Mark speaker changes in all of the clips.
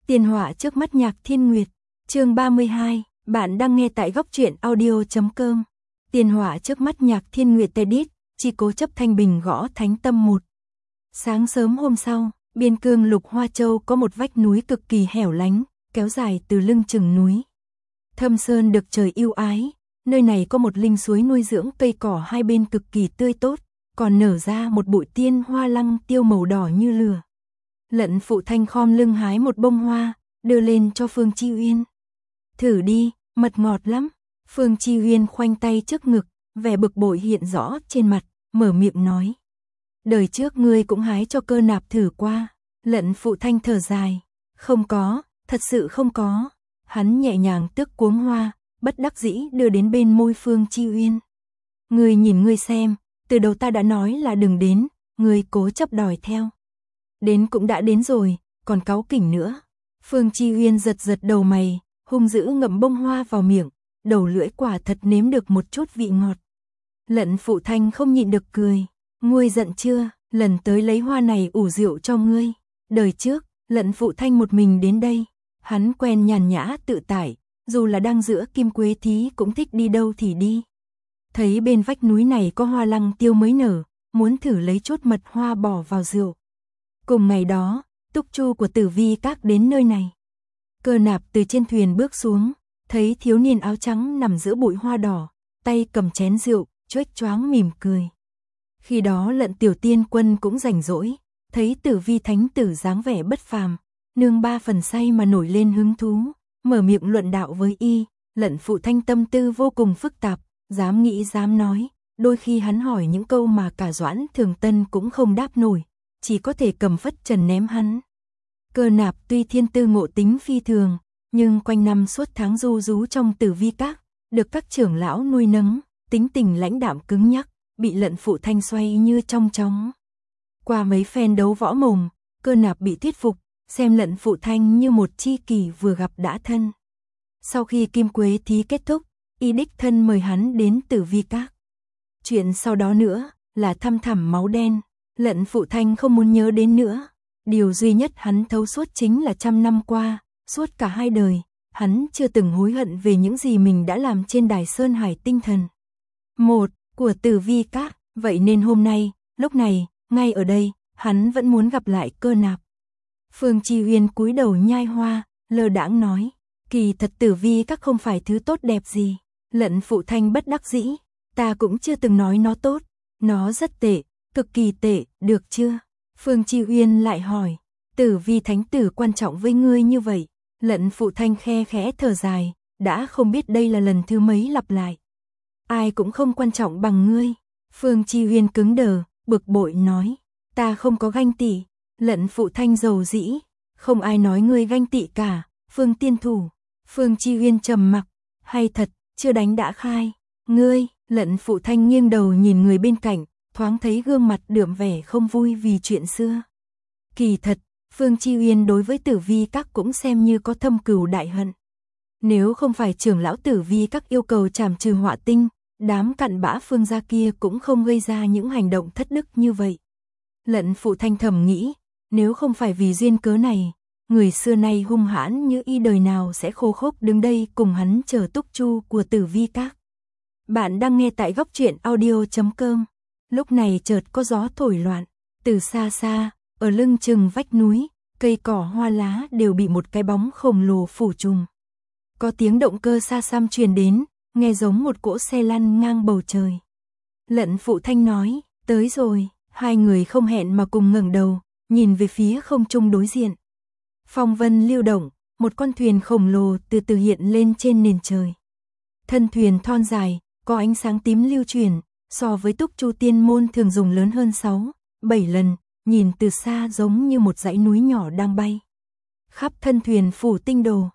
Speaker 1: Tiền họa trước mắt Nhạc Thiên Nguyệt, chương 32, bạn đang nghe tại góc truyện audio.com. Tiền họa trước mắt Nhạc Thiên Nguyệt Tedit, chỉ cố chấp thanh bình gõ thánh tâm 1. Sáng sớm hôm sau, biên cương Lục Hoa Châu có một vách núi cực kỳ hẻo lánh, kéo dài từ lưng chừng núi. Thâm sơn được trời yêu ái, nơi này có một linh suối nuôi dưỡng cây cỏ hai bên cực kỳ tươi tốt, còn nở ra một bụi tiên hoa lăng tiêu màu đỏ như lửa. Lận Phụ Thanh khom lưng hái một bông hoa, đưa lên cho Phương Chi Uyên. Thử đi, mật ngọt lắm. Phương Chi Uyên khoanh tay trước ngực, vẻ bực bội hiện rõ trên mặt, mở miệng nói. Đời trước ngươi cũng hái cho Cơ Nạp thử qua. Lận Phụ Thanh thở dài. Không có, thật sự không có. Hắn nhẹ nhàng tước cuống hoa, bất đắc dĩ đưa đến bên môi Phương Chi Uyên. Ngươi nhìn ngươi xem, từ đầu ta đã nói là đừng đến, ngươi cố chấp đòi theo. Đến cũng đã đến rồi, còn cáu kỉnh nữa. Phương Chi Uyên giật giật đầu mày, hung dữ ngậm bông hoa vào miệng, đầu lưỡi quả thật nếm được một chút vị ngọt. Lận Phụ Thanh không nhịn được cười. Ngươi giận chưa, lần tới lấy hoa này ủ rượu cho ngươi. Đời trước, Lận Phụ Thanh một mình đến đây, hắn quen nhàn nhã tự tại, dù là đang giữa Kim Quế Thí cũng thích đi đâu thì đi. Thấy bên vách núi này có hoa lăng tiêu mới nở, muốn thử lấy chút mật hoa bỏ vào rượu. Cùng ngày đó, túc chu của Tử Vi Các đến nơi này. Cơ Nạp từ trên thuyền bước xuống, thấy thiếu niên áo trắng nằm giữa bụi hoa đỏ, tay cầm chén rượu, chếch choáng mỉm cười. Khi đó Lận Tiểu Tiên Quân cũng rảnh rỗi, thấy Tử Vi Thánh Tử dáng vẻ bất phàm, nương ba phần say mà nổi lên hứng thú, mở miệng luận đạo với y. Lận Phụ Thanh tâm tư vô cùng phức tạp, dám nghĩ dám nói, đôi khi hắn hỏi những câu mà cả Doãn Thường Tân cũng không đáp nổi, chỉ có thể cầm phất trần ném hắn. Cơ Nạp tuy thiên tư ngộ tính phi thường, nhưng quanh năm suốt tháng du rú trong Tử Vi Các, được các trưởng lão nuôi nấng, tính tình lãnh đạm cứng nhắc, bị Lận Phụ Thanh xoay như trong chóng. Qua mấy phen đấu võ mồm, Cơ Nạp bị thuyết phục, xem Lận Phụ Thanh như một tri kỷ vừa gặp đã thân. Sau khi Kim Quế Thí kết thúc, y đích thân mời hắn đến Tử Vi Các. Chuyện sau đó nữa là thăm thẳm máu đen, Lận Phụ Thanh không muốn nhớ đến nữa. Điều duy nhất hắn thấu suốt chính là 100 năm qua, suốt cả hai đời, hắn chưa từng hối hận về những gì mình đã làm trên đài Sơn Hải Tinh Thần. Một của Tử Vi Các, vậy nên hôm nay, lúc này, ngay ở đây, hắn vẫn muốn gặp lại Cơ Nạp. Phương Chi Uyên cúi đầu nhai hoa, lơ đãng nói, kỳ thật Tử Vi Các không phải thứ tốt đẹp gì. Lận Phụ Thanh bất đắc dĩ, ta cũng chưa từng nói nó tốt, nó rất tệ, cực kỳ tệ, được chưa? Phương Chi Uyên lại hỏi, Tử Vi Thánh Tử quan trọng với ngươi như vậy? Lận Phụ Thanh khe khẽ thở dài, đã không biết đây là lần thứ mấy lặp lại. Ai cũng không quan trọng bằng ngươi. Phương Chi Uyên cứng đờ, bực bội nói, ta không có ganh tị. Lận Phụ Thanh dầu dĩ, không ai nói ngươi ganh tị cả, Phương tiên thủ. Phương Chi Uyên trầm mặc, hay thật, chưa đánh đã khai. Ngươi, Lận Phụ Thanh nghiêng đầu nhìn người bên cạnh, thoáng thấy gương mặt đượm vẻ không vui vì chuyện xưa. Kỳ thật, Phương Chi Uyên đối với Tử Vi Các cũng xem như có thâm cừu đại hận. Nếu không phải trưởng lão Tử Vi Các yêu cầu trảm trừ họa tinh, đám cặn bã Phương gia kia cũng không gây ra những hành động thất đức như vậy. Lận Phụ Thanh thầm nghĩ, nếu không phải vì duyên cớ này, người xưa nay hung hãn như y đời nào sẽ khô khốc đứng đây cùng hắn chờ túc chu của Tử Vi Các. Bạn đang nghe tại góc truyện audio.com. Lúc này chợt có gió thổi loạn, từ xa xa, ở lưng chừng vách núi, cây cỏ hoa lá đều bị một cái bóng khổng lồ phủ trùm. Có tiếng động cơ xa xăm truyền đến, nghe giống một cỗ xe lăn ngang bầu trời. Lận Phụ Thanh nói, tới rồi. Hai người không hẹn mà cùng ngẩng đầu, nhìn về phía không trung đối diện. Phong vân lưu động, một con thuyền khổng lồ từ từ hiện lên trên nền trời. Thân thuyền thon dài, có ánh sáng tím lưu chuyển, so với túc chu tiên môn thường dùng lớn hơn 6, 7 lần, nhìn từ xa giống như một dãy núi nhỏ đang bay. Khắp thân thuyền phủ tinh đồ,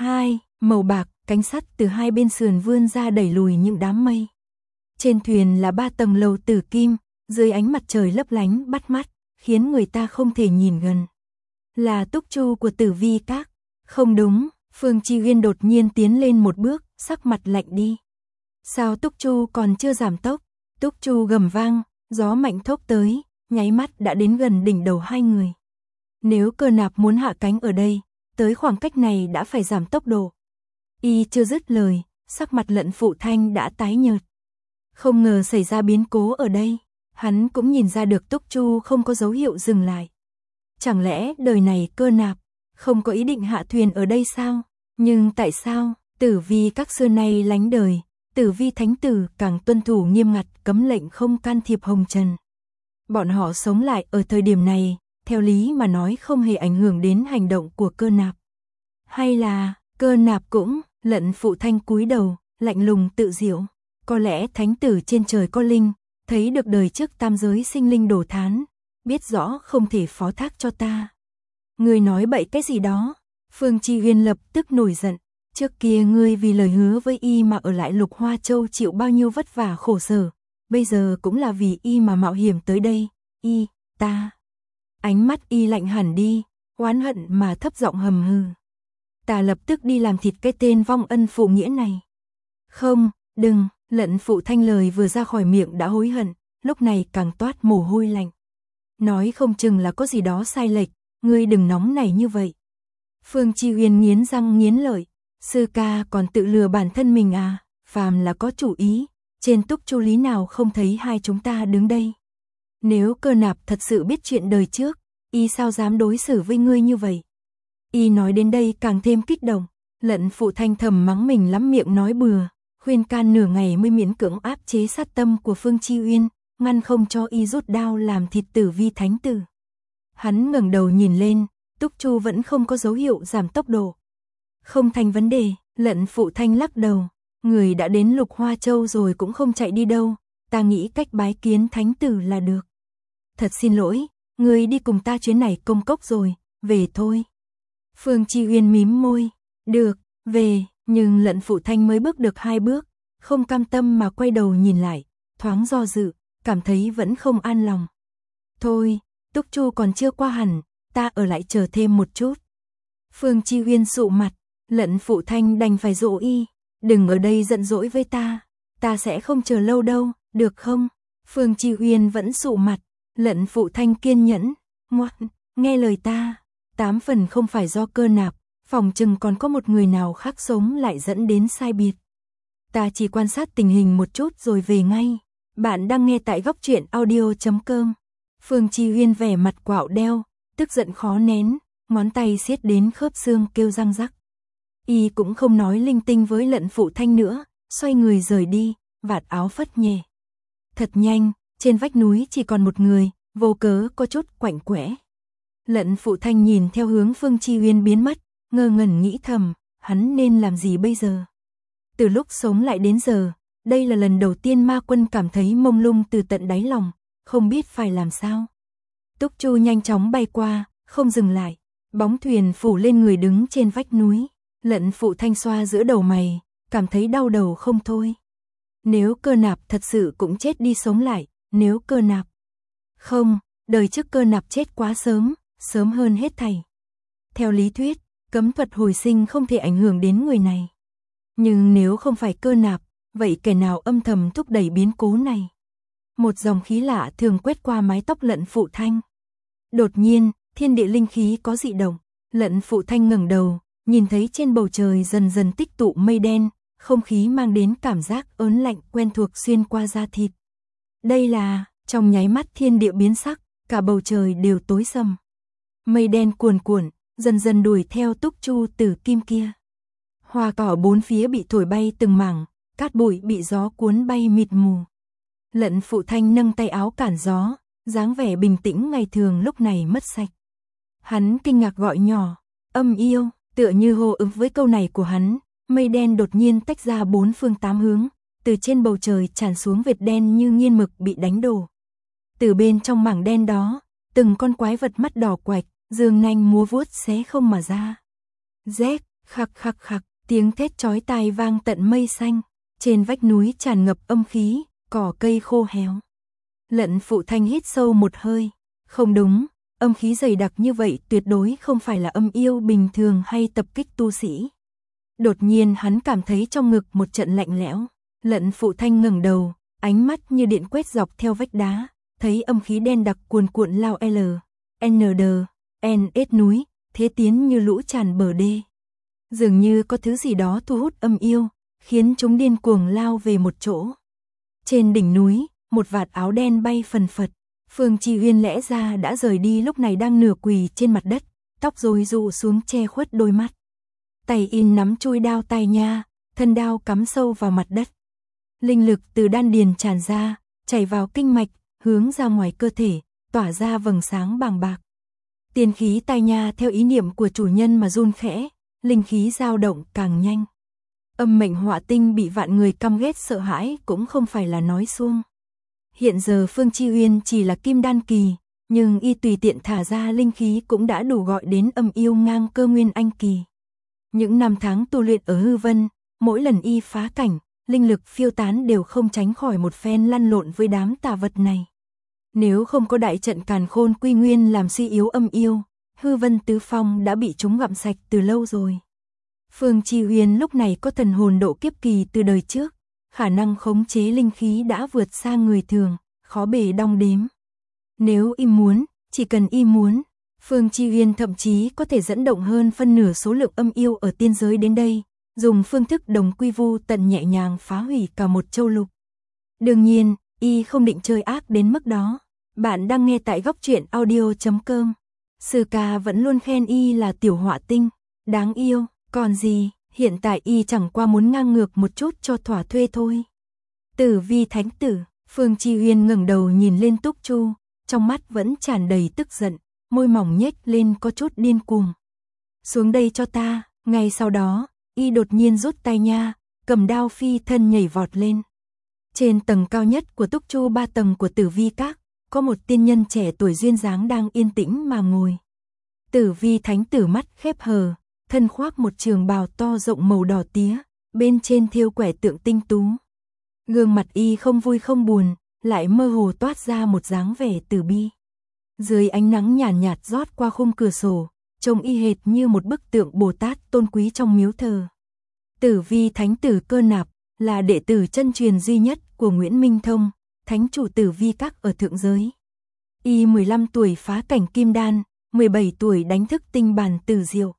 Speaker 1: màu bạc, cánh sắt từ hai bên sườn vươn ra đẩy lùi những đám mây. Trên thuyền là 3 tầng lầu tử kim, dưới ánh mặt trời lấp lánh bắt mắt, khiến người ta không thể nhìn gần. Là túc chu của Tử Vi Các. Không đúng, Phương Chi Uyên đột nhiên tiến lên một bước, sắc mặt lạnh đi. Sao túc chu còn chưa giảm tốc? Túc chu gầm vang, gió mạnh thốc tới, nháy mắt đã đến gần đỉnh đầu hai người. Nếu Cơ Nạp muốn hạ cánh ở đây, tới khoảng cách này đã phải giảm tốc độ. Y chưa dứt lời, sắc mặt Lận Phụ Thanh đã tái nhợt. Không ngờ xảy ra biến cố ở đây, hắn cũng nhìn ra được Túc Chu không có dấu hiệu dừng lại. Chẳng lẽ đời này Cơ Nạp không có ý định hạ thuyền ở đây sao? Nhưng tại sao? Tử Vi các xưa nay lánh đời, Tử Vi thánh tử càng tuân thủ nghiêm ngặt cấm lệnh không can thiệp hồng trần. Bọn họ sống lại ở thời điểm này, theo lý mà nói không hề ảnh hưởng đến hành động của Cơ Nạp. Hay là, Cơ Nạp cũng, Lận Phụ Thanh cúi đầu, lạnh lùng tự diệu. Có lẽ thánh tử trên trời có linh, thấy được đời trước tam giới sinh linh đổ thán, biết rõ không thể phó thác cho ta. Ngươi nói bậy cái gì đó? Phương Chi Uyên lập tức nổi giận. Trước kia ngươi vì lời hứa với y mà ở lại Lục Hoa Châu chịu bao nhiêu vất vả khổ sở, bây giờ cũng là vì y mà mạo hiểm tới đây. Y, ta. Ánh mắt y lạnh hẳn đi, oán hận mà thấp giọng hầm hừ. Ta lập tức đi làm thịt cái tên vong ân phụ nghĩa này. Không, đừng. Lận Phụ Thanh lời vừa ra khỏi miệng đã hối hận, lúc này càng toát mồ hôi lạnh. Nói không chừng là có gì đó sai lệch, ngươi đừng nóng nảy như vậy. Phương Chi Uyên nghiến răng nghiến lợi, sư ca còn tự lừa bản thân mình à, phàm là có chủ ý, trên Túc Chu lý nào không thấy hai chúng ta đứng đây. Nếu Cơ Nạp thật sự biết chuyện đời trước, y sao dám đối xử với ngươi như vậy. Y nói đến đây càng thêm kích động, Lận Phụ Thanh thầm mắng mình lắm miệng nói bừa. Khuyên can nửa ngày mới miễn cưỡng áp chế sát tâm của Phương Chi Uyên, ngăn không cho y rút đao làm thịt Tử Vi thánh tử. Hắn ngẩng đầu nhìn lên, Túc Chu vẫn không có dấu hiệu giảm tốc độ. Không thành vấn đề, Lận Phụ Thanh lắc đầu, người đã đến Lục Hoa Châu rồi cũng không chạy đi đâu, ta nghĩ cách bái kiến thánh tử là được. Thật xin lỗi, người đi cùng ta chuyến này công cốc rồi, về thôi. Phương Chi Uyên mím môi, được, về. Nhưng Lận Phụ Thanh mới bước được 2 bước, không cam tâm mà quay đầu nhìn lại, thoáng do dự, cảm thấy vẫn không an lòng. Thôi, Túc Chu còn chưa qua hẳn, ta ở lại chờ thêm một chút. Phương Chi Uyên sụ mặt, Lận Phụ Thanh đành phải dỗ y, đừng ở đây giận dỗi với ta sẽ không chờ lâu đâu, được không? Phương Chi Uyên vẫn sụ mặt, Lận Phụ Thanh kiên nhẫn, ngoan, nghe lời ta, 8 phần không phải do Cơ Nạp. Phòng chừng còn có một người nào khác sống lại dẫn đến sai biệt. Ta chỉ quan sát tình hình một chút rồi về ngay. Bạn đang nghe tại góc truyện audio.com. Phương Chi Uyên vẻ mặt quạo đeo, tức giận khó nén, ngón tay siết đến khớp xương kêu răng rắc. Y cũng không nói linh tinh với Lận Phụ Thanh nữa, xoay người rời đi, vạt áo phất nhẹ. Thật nhanh, trên vách núi chỉ còn một người, vô cớ có chút quạnh quẽ. Lận Phụ Thanh nhìn theo hướng Phương Chi Uyên biến mất, ngơ ngẩn nghĩ thầm, hắn nên làm gì bây giờ? Từ lúc sống lại đến giờ, đây là lần đầu tiên Ma Quân cảm thấy mông lung từ tận đáy lòng, không biết phải làm sao. Túc Chu nhanh chóng bay qua, không dừng lại, bóng thuyền phủ lên người đứng trên vách núi. Lận Phụ Thanh xoa giữa đầu mày, cảm thấy đau đầu không thôi. Nếu Cơ Nạp thật sự cũng chết đi sống lại, nếu Cơ Nạp... Không, đời trước Cơ Nạp chết quá sớm, sớm hơn hết thảy. Theo lý thuyết, cấm thuật hồi sinh không thể ảnh hưởng đến người này. Nhưng nếu không phải Cơ Nạp, vậy kẻ nào âm thầm thúc đẩy biến cố này? Một dòng khí lạ thường quét qua mái tóc Lận Phụ Thanh. Đột nhiên, thiên địa linh khí có dị động, Lận Phụ Thanh ngẩng đầu, nhìn thấy trên bầu trời dần dần tích tụ mây đen, không khí mang đến cảm giác ớn lạnh quen thuộc xuyên qua da thịt. Đây là, trong nháy mắt thiên địa biến sắc, cả bầu trời đều tối sầm. Mây đen cuồn cuộn, dần dần đuổi theo Túc Chu Tử Kim kia. Hoa cỏ bốn phía bị thổi bay từng mảng, cát bụi bị gió cuốn bay mịt mù. Lận Phụ Thanh nâng tay áo cản gió, dáng vẻ bình tĩnh ngày thường lúc này mất sạch. Hắn kinh ngạc gọi nhỏ, âm yêu, tựa như hô ứng với câu này của hắn, mây đen đột nhiên tách ra 4 phương 8 hướng, từ trên bầu trời tràn xuống vệt đen như nghiên mực bị đánh đổ. Từ bên trong mảng đen đó, từng con quái vật mắt đỏ quạch, dương nanh múa vuốt xé không mà ra. Rét, khặc khặc khặc, tiếng thét chói tai vang tận mây xanh, trên vách núi tràn ngập âm khí, cỏ cây khô héo. Lận Phụ Thanh hít sâu một hơi, không đúng, âm khí dày đặc như vậy tuyệt đối không phải là âm yêu bình thường hay tập kích tu sĩ. Đột nhiên hắn cảm thấy trong ngực một trận lạnh lẽo, Lận Phụ Thanh ngẩng đầu, ánh mắt như điện quét dọc theo vách đá, thấy âm khí đen đặc cuồn cuộn lao N, S núi, thế tiến như lũ tràn bờ đê. Dường như có thứ gì đó thu hút âm yêu, khiến chúng điên cuồng lao về một chỗ. Trên đỉnh núi, một vạt áo đen bay phần phật. Phương Chi Uyên lẽ ra đã rời đi lúc này đang nửa quỳ trên mặt đất, tóc rối rụ xuống che khuất đôi mắt. Tay in nắm chuôi đao tai nha, thân đao cắm sâu vào mặt đất. Linh lực từ đan điền tràn ra, chảy vào kinh mạch, hướng ra ngoài cơ thể, tỏa ra vầng sáng bàng bạc. Tiên khí tai nha theo ý niệm của chủ nhân mà run khẽ, linh khí dao động càng nhanh. Âm mệnh họa tinh bị vạn người căm ghét sợ hãi cũng không phải là nói suông. Hiện giờ Phương Chi Uyên chỉ là kim đan kỳ, nhưng y tùy tiện thả ra linh khí cũng đã đủ gọi đến âm yêu ngang cơ nguyên anh kỳ. Những năm tháng tu luyện ở hư vân, mỗi lần y phá cảnh, linh lực phiêu tán đều không tránh khỏi một phen lăn lộn với đám tà vật này. Nếu không có đại trận càn khôn quy nguyên làm suy yếu âm yêu, hư vân tứ phong đã bị chúng gặm sạch từ lâu rồi. Phương Chi Uyên lúc này có thần hồn độ kiếp kỳ từ đời trước, khả năng khống chế linh khí đã vượt xa người thường, khó bề đong đếm. Nếu y muốn, chỉ cần y muốn, Phương Chi Uyên thậm chí có thể dẫn động hơn phân nửa số lượng âm yêu ở tiên giới đến đây, dùng phương thức đồng quy vu tận nhẹ nhàng phá hủy cả một châu lục. Đương nhiên, y không định chơi ác đến mức đó. Bạn đang nghe tại góc truyện audio.com. Sư ca vẫn luôn khen y là tiểu họa tinh, đáng yêu, còn gì, hiện tại y chẳng qua muốn ngang ngược một chút cho thỏa thuê thôi. Tử Vi thánh tử, Phương Chi Uyên ngẩng đầu nhìn lên Túc Chu, trong mắt vẫn tràn đầy tức giận, môi mỏng nhếch lên có chút điên cuồng. Xuống đây cho ta, ngay sau đó, y đột nhiên rút tay nha, cầm đao phi thân nhảy vọt lên. Trên tầng cao nhất của Túc Chu 3 tầng của Tử Vi Các, có một tiên nhân trẻ tuổi duyên dáng đang yên tĩnh mà ngồi. Tử Vi thánh tử mắt khép hờ, thân khoác một trường bào to rộng màu đỏ tía, bên trên thêu quẻ tượng tinh tú. Gương mặt y không vui không buồn, lại mơ hồ toát ra một dáng vẻ từ bi. Dưới ánh nắng nhàn nhạt rót qua khung cửa sổ, trông y hệt như một bức tượng Bồ Tát tôn quý trong miếu thờ. Tử Vi thánh tử Cơ Nạp là đệ tử chân truyền duy nhất của Nguyễn Minh Thông, thánh chủ Tử Vi Các ở thượng giới. Y 15 tuổi phá cảnh kim đan, 17 tuổi đánh thức tinh bản tử diệu.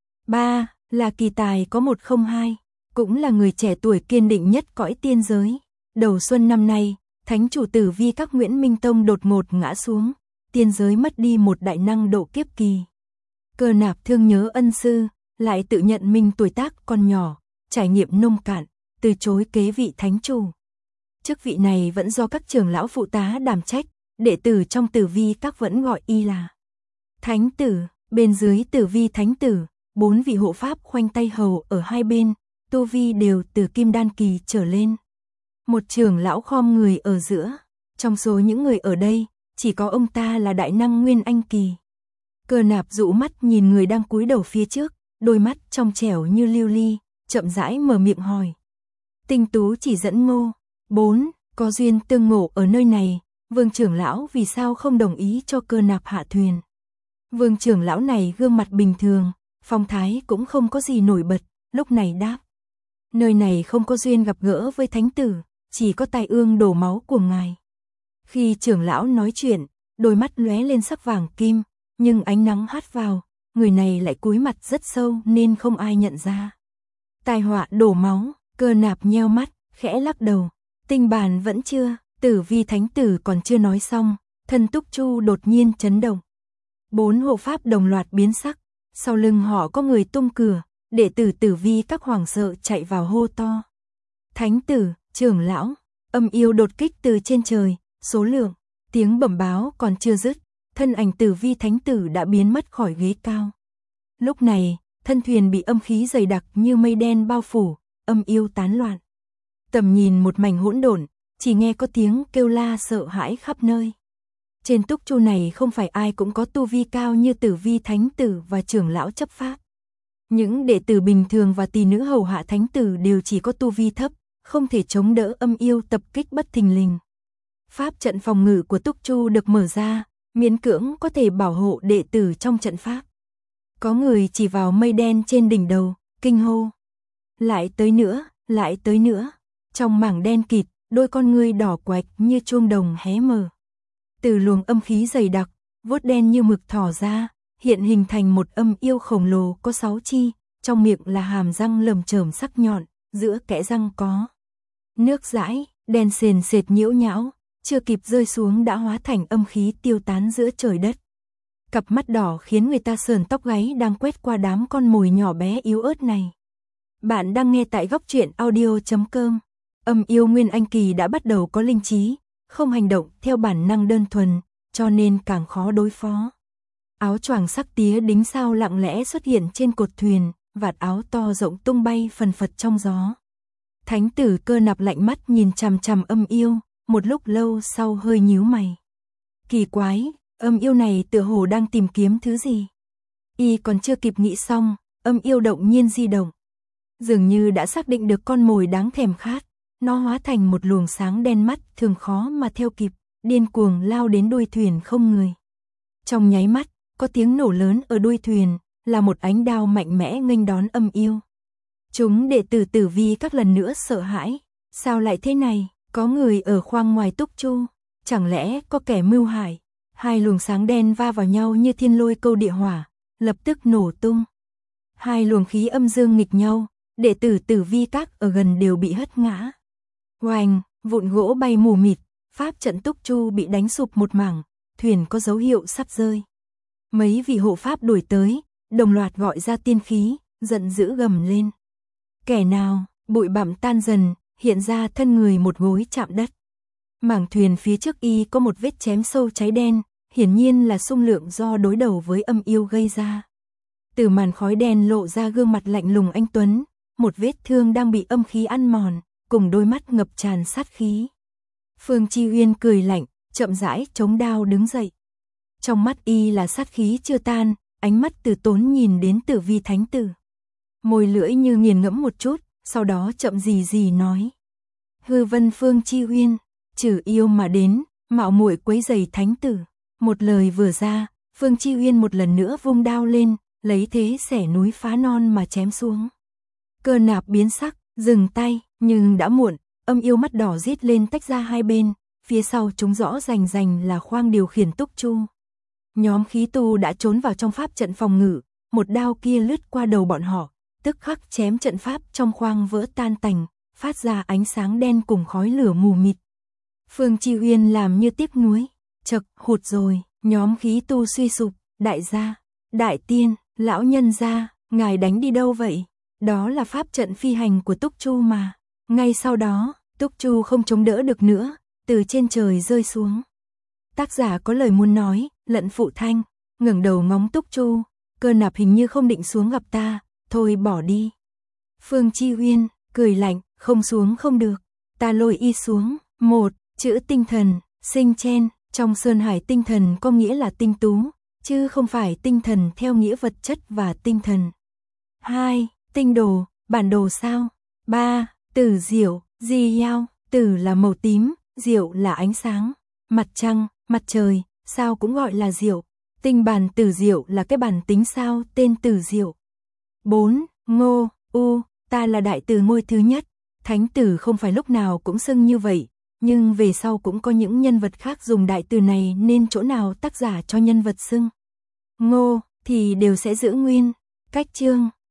Speaker 1: 3. Là kỳ tài có 102, cũng là người trẻ tuổi kiên định nhất cõi tiên giới. Đầu xuân năm nay, thánh chủ Tử Vi Các Nguyễn Minh Tông đột ngột ngã xuống, tiên giới mất đi một đại năng độ kiếp kỳ. Cơ Nạp thương nhớ ân sư, lại tự nhận mình tuổi tác còn nhỏ, trải nghiệm nông cạn, từ chối kế vị thánh chủ. Chức vị này vẫn do các trưởng lão phụ tá đảm trách, đệ tử trong Tử Vi Các vẫn gọi y là thánh tử. Bên dưới Tử Vi thánh tử, 4 vị hộ pháp khoanh tay hầu ở hai bên, tu vi đều từ kim đan kỳ trở lên. Một trưởng lão khom người ở giữa, trong số những người ở đây, chỉ có ông ta là đại năng nguyên anh kỳ. Cơ Nạp dụ mắt nhìn người đang cúi đầu phía trước, đôi mắt trong trẻo như lưu ly, chậm rãi mở miệng hỏi. Tinh tú chỉ dẫn Ngô. 4. Có duyên tương ngộ ở nơi này, Vương trưởng lão vì sao không đồng ý cho Cơ Nạp hạ thuyền? Vương trưởng lão này gương mặt bình thường, phong thái cũng không có gì nổi bật, lúc này đáp. Nơi này không có duyên gặp gỡ với thánh tử, chỉ có tai ương đổ máu của ngài. Khi trưởng lão nói chuyện, đôi mắt lóe lên sắc vàng kim, nhưng ánh nắng hắt vào, người này lại cúi mặt rất sâu nên không ai nhận ra. Tai họa đổ máu, Cơ Nạp nheo mắt, khẽ lắc đầu. Tinh bản vẫn chưa, Tử Vi thánh tử còn chưa nói xong, thân Túc Chu đột nhiên chấn động. 4 hộ pháp đồng loạt biến sắc, sau lưng họ có người tung cửa, đệ tử Tử Vi Các hoảng sợ chạy vào hô to. Thánh tử, trưởng lão, âm yêu đột kích từ trên trời, số lượng, tiếng bẩm báo còn chưa dứt, thân ảnh Tử Vi thánh tử đã biến mất khỏi ghế cao. Lúc này, thân thuyền bị âm khí dày đặc như mây đen bao phủ, âm yêu tán loạn. Tầm nhìn một mảnh hỗn độn, chỉ nghe có tiếng kêu la sợ hãi khắp nơi. Trên Túc Chu này không phải ai cũng có tu vi cao như Tử Vi thánh tử và trưởng lão chấp pháp. Những đệ tử bình thường và tỳ nữ hầu hạ thánh tử đều chỉ có tu vi thấp, không thể chống đỡ âm yêu tập kích bất thình lình. Pháp trận phòng ngự của Túc Chu được mở ra, miễn cưỡng có thể bảo hộ đệ tử trong trận pháp. Có người chỉ vào mây đen trên đỉnh đầu, kinh hô. Lại tới nữa, lại tới nữa. Trong mảng đen kịt, đôi con ngươi đỏ quạch như chuông đồng hé mở. Từ luồng âm khí dày đặc, vốt đen như mực thỏ ra, hiện hình thành một âm yêu khổng lồ có 6 chi, trong miệng là hàm răng lởm chởm sắc nhọn, giữa kẽ răng có nước dãi, đen sền sệt nhiễu nhão, chưa kịp rơi xuống đã hóa thành âm khí tiêu tán giữa trời đất. Cặp mắt đỏ khiến người ta sờn tóc gáy đang quét qua đám con mồi nhỏ bé yếu ớt này. Bạn đang nghe tại góc truyện audio.com. Âm yêu Nguyên Anh kỳ đã bắt đầu có linh trí, không hành động theo bản năng đơn thuần, cho nên càng khó đối phó. Áo choàng sắc tía đính sao lặng lẽ xuất hiện trên cột thuyền, vạt áo to rộng tung bay phần phật trong gió. Thánh tử Cơ Nạp lạnh mắt nhìn chằm chằm âm yêu, một lúc lâu sau hơi nhíu mày. Kỳ quái, âm yêu này tựa hồ đang tìm kiếm thứ gì. Y còn chưa kịp nghĩ xong, âm yêu động nhiên di động. Dường như đã xác định được con mồi đáng thèm khát, nó hóa thành một luồng sáng đen mắt thường khó mà theo kịp, điên cuồng lao đến đuôi thuyền không người. Trong nháy mắt, có tiếng nổ lớn ở đuôi thuyền, là một ánh đao mạnh mẽ nghênh đón âm yêu. Chúng đệ tử Tử Vi các lần nữa sợ hãi, sao lại thế này, có người ở khoang ngoài Túc Chu, chẳng lẽ có kẻ mưu hại. Hai luồng sáng đen va vào nhau như thiên lôi câu địa hỏa, lập tức nổ tung. Hai luồng khí âm dương nghịch nhau, đệ tử Tử Vi các ở gần đều bị hất ngã. Oành, vụn gỗ bay mù mịt, pháp trận Túc Chu bị đánh sụp một mảng, thuyền có dấu hiệu sắp rơi. Mấy vị hộ pháp đuổi tới, đồng loạt gọi ra tiên khí, giận dữ gầm lên. Kẻ nào, bụi bặm tan dần, hiện ra thân người một gối chạm đất. Mảng thuyền phía trước y có một vết chém sâu cháy đen, hiển nhiên là xung lượng do đối đầu với âm yêu gây ra. Từ màn khói đen lộ ra gương mặt lạnh lùng anh tuấn, một vết thương đang bị âm khí ăn mòn, cùng đôi mắt ngập tràn sát khí. Phương Chi Uyên cười lạnh, chậm rãi chống đao đứng dậy. Trong mắt y là sát khí chưa tan, ánh mắt từ tốn nhìn đến Tử Vi thánh tử. Môi lưỡi như nghiền ngẫm một chút, sau đó chậm gì nói. Hư Vân Phương Chi Uyên, trừ yêu mà đến, mạo muội quấy rầy thánh tử. Một lời vừa ra, Phương Chi Uyên một lần nữa vung đao lên, lấy thế xẻ núi phá non mà chém xuống. Cơ Nạp biến sắc, dừng tay, nhưng đã muộn, âm yêu mắt đỏ rít lên tách ra hai bên, phía sau chúng rõ rành rành là khoang điều khiển Túc Chu. Nhóm khí tu đã trốn vào trong pháp trận phòng ngự, một đao kia lướt qua đầu bọn họ, tức khắc chém trận pháp trong khoang vỡ tan tành, phát ra ánh sáng đen cùng khói lửa mù mịt. Phương Chi Uyên làm như tiếc nuối, chậc, hụt rồi, nhóm khí tu suy sụp, đại gia, đại tiên, lão nhân gia, ngài đánh đi đâu vậy? Đó là pháp trận phi hành của Túc Chu mà. Ngay sau đó, Túc Chu không chống đỡ được nữa, từ trên trời rơi xuống. Tác giả có lời muốn nói, Lận Phụ Thanh, ngẩng đầu ngóng Túc Chu, Cơ Nạp hình như không định xuống gặp ta, thôi bỏ đi. Phương Chi Uyên, cười lạnh, không xuống không được, ta lôi y xuống. Một, chữ tinh thần, sinh chen, trong Sơn Hải tinh thần có nghĩa là tinh tú, chứ không phải tinh thần theo nghĩa vật chất và tinh thần. 2, tinh đồ, bản đồ sao. 3, tử diệu, di yao, tử là màu tím, diệu là ánh sáng, mặt trăng, mặt trời, sao cũng gọi là diệu. Tinh bản tử diệu là cái bản tính sao tên tử diệu. 4, ngô, u, ta là đại từ ngôi thứ nhất, thánh tử không phải lúc nào cũng xưng như vậy, nhưng về sau cũng có những nhân vật khác dùng đại từ này nên chỗ nào tác giả cho nhân vật xưng ngô thì đều sẽ giữ nguyên. Cách chương